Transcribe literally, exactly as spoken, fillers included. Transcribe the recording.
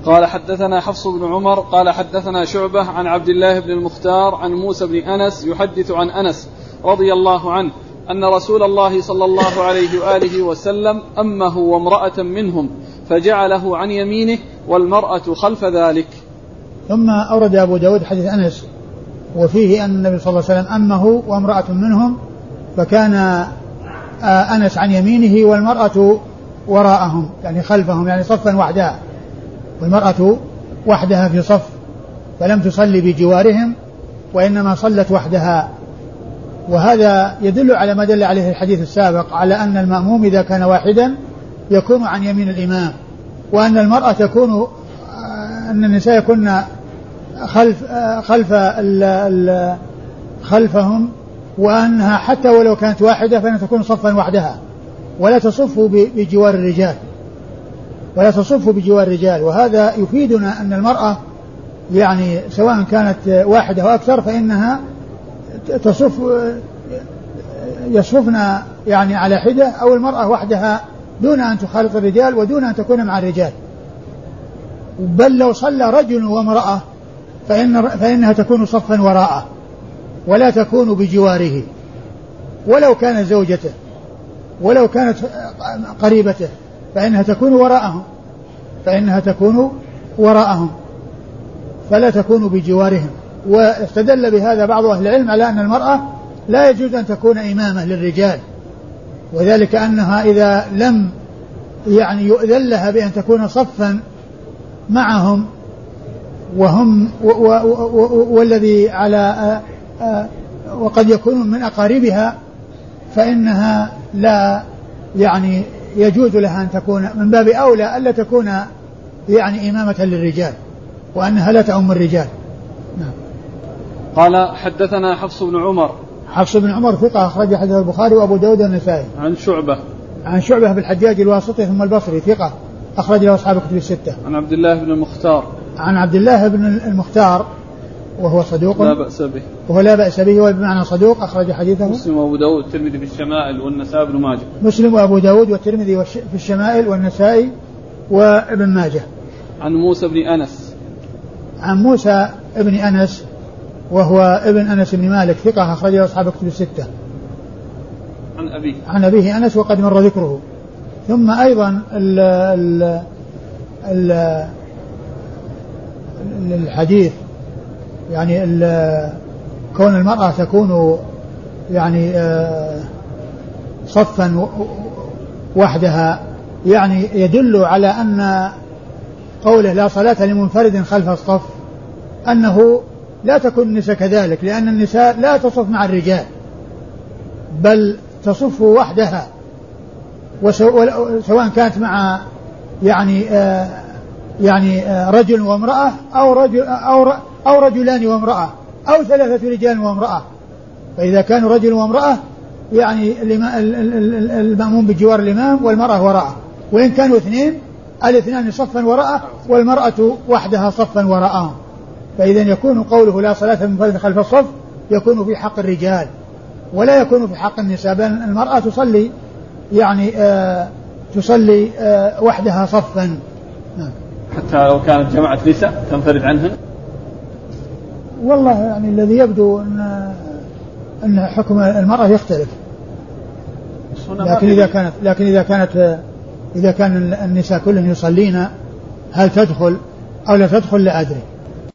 قال حدثنا حفص بن عمر قال حدثنا شعبة عن عبد الله بن المختار عن موسى بن أنس يحدث عن أنس رضي الله عنه أن رسول الله صلى الله عليه وآله وسلم أمه وامرأة منهم فجعله عن يمينه والمرأة خلف ذلك. ثم أورد أبو داود حديث أنس وفيه أن النبي صلى الله عليه وسلم أمه وامرأة منهم فكان أنس عن يمينه والمرأة وراءهم يعني خلفهم يعني صفا وحدها، والمرأة وحدها في صف فلم تصلي بجوارهم وإنما صلت وحدها. وهذا يدل على ما دل عليه الحديث السابق على أن المأموم إذا كان واحدا يكون عن يمين الإمام، وأن المرأة تكون أن النساء يكون خلف خلف ال ال خلفهم، وأنها حتى ولو كانت واحدة فإنها تكون صفا وحدها ولا تصف بجوار الرجال ولا تصف بجوار الرجال. وهذا يفيدنا أن المرأة يعني سواء كانت واحدة أو أكثر فإنها تصف يصفنا يعني على حدة، أو المرأة وحدها دون أن تخالط الرجال ودون أن تكون مع الرجال. بل لو صلى رجل وامرأة فإن فإنها تكون صفا وراءه ولا تكون بجواره، ولو كانت زوجته ولو كانت قريبته فإنها تكون وراءهم فإنها تكون وراءهم فلا تكون بجوارهم. واستدل بهذا بعض أهل العلم على أن المرأة لا يجوز أن تكون إمامة للرجال، وذلك أنها إذا لم يعني يؤذن لها بأن تكون صفا معهم وهم و و و والذي على وقد يكونون من أقاربها فإنها لا يعني يجوز لها أن تكون من باب أولى ألا تكون يعني إمامة للرجال وأنها لا تؤم الرجال. نعم. قال حدثنا حفص بن عمر. حفص بن عمر ثقة أخرج حديث البخاري وأبو داود والنسائي. عن شعبة. عن شعبة بالحجاج الواسطي ثم البصري ثقة أخرج له أصحاب الكتب الستة. عن عبد الله بن المختار. عن عبد الله بن المختار وهو صدوق لا بأس به وهو لا بأس به وبمعنى صدوق أخرج حديثه مسلم وأبو داود والترمذي في الشمائل والنسائي بن ماجه. مسلم وأبو داود والترمذي في الشمائل والنسائي وابن ماجه. عن موسى بن أنس. عن موسى ابن أنس وهو ابن أنس بن مالك ثقة أخرج له أصحاب الكتب الستة. عن أبيه. عن أبيه أنس وقد مر ذكره. ثم أيضا ال ال ال الحديث يعني كون المرأة تكون يعني صفا وحدها يعني يدل على أن قوله لا صلاة لمنفرد خلف الصف أنه لا تكون النساء كذلك، لأن النساء لا تصف مع الرجال بل تصف وحدها، وسواء كانت مع يعني آه يعني آه رجل وامرأة أو رجل أو أو رجلان وامرأة أو ثلاثة رجال وامرأة. فإذا كانوا رجل وامرأة يعني المأموم بجوار الإمام والمرأة وراءه، وإن كانوا اثنين الاثنان صفا وراءه والمرأة وحدها صفا وراءهم. فإذا يكون قوله لا صلاة لمنفرد خلف الصف يكون في حق الرجال ولا يكون في حق النساء، بل المرأة تصلي يعني آه تصلي آه وحدها صفا. حتى لو كانت جماعة نساء تنفرد عنهن. والله يعني الذي يبدو أن أن حكم المرأة يختلف، لكن إذا كانت لكن إذا كانت إذا كان النساء كلهم يصلين هل تدخل أو لا تدخل لا أدري.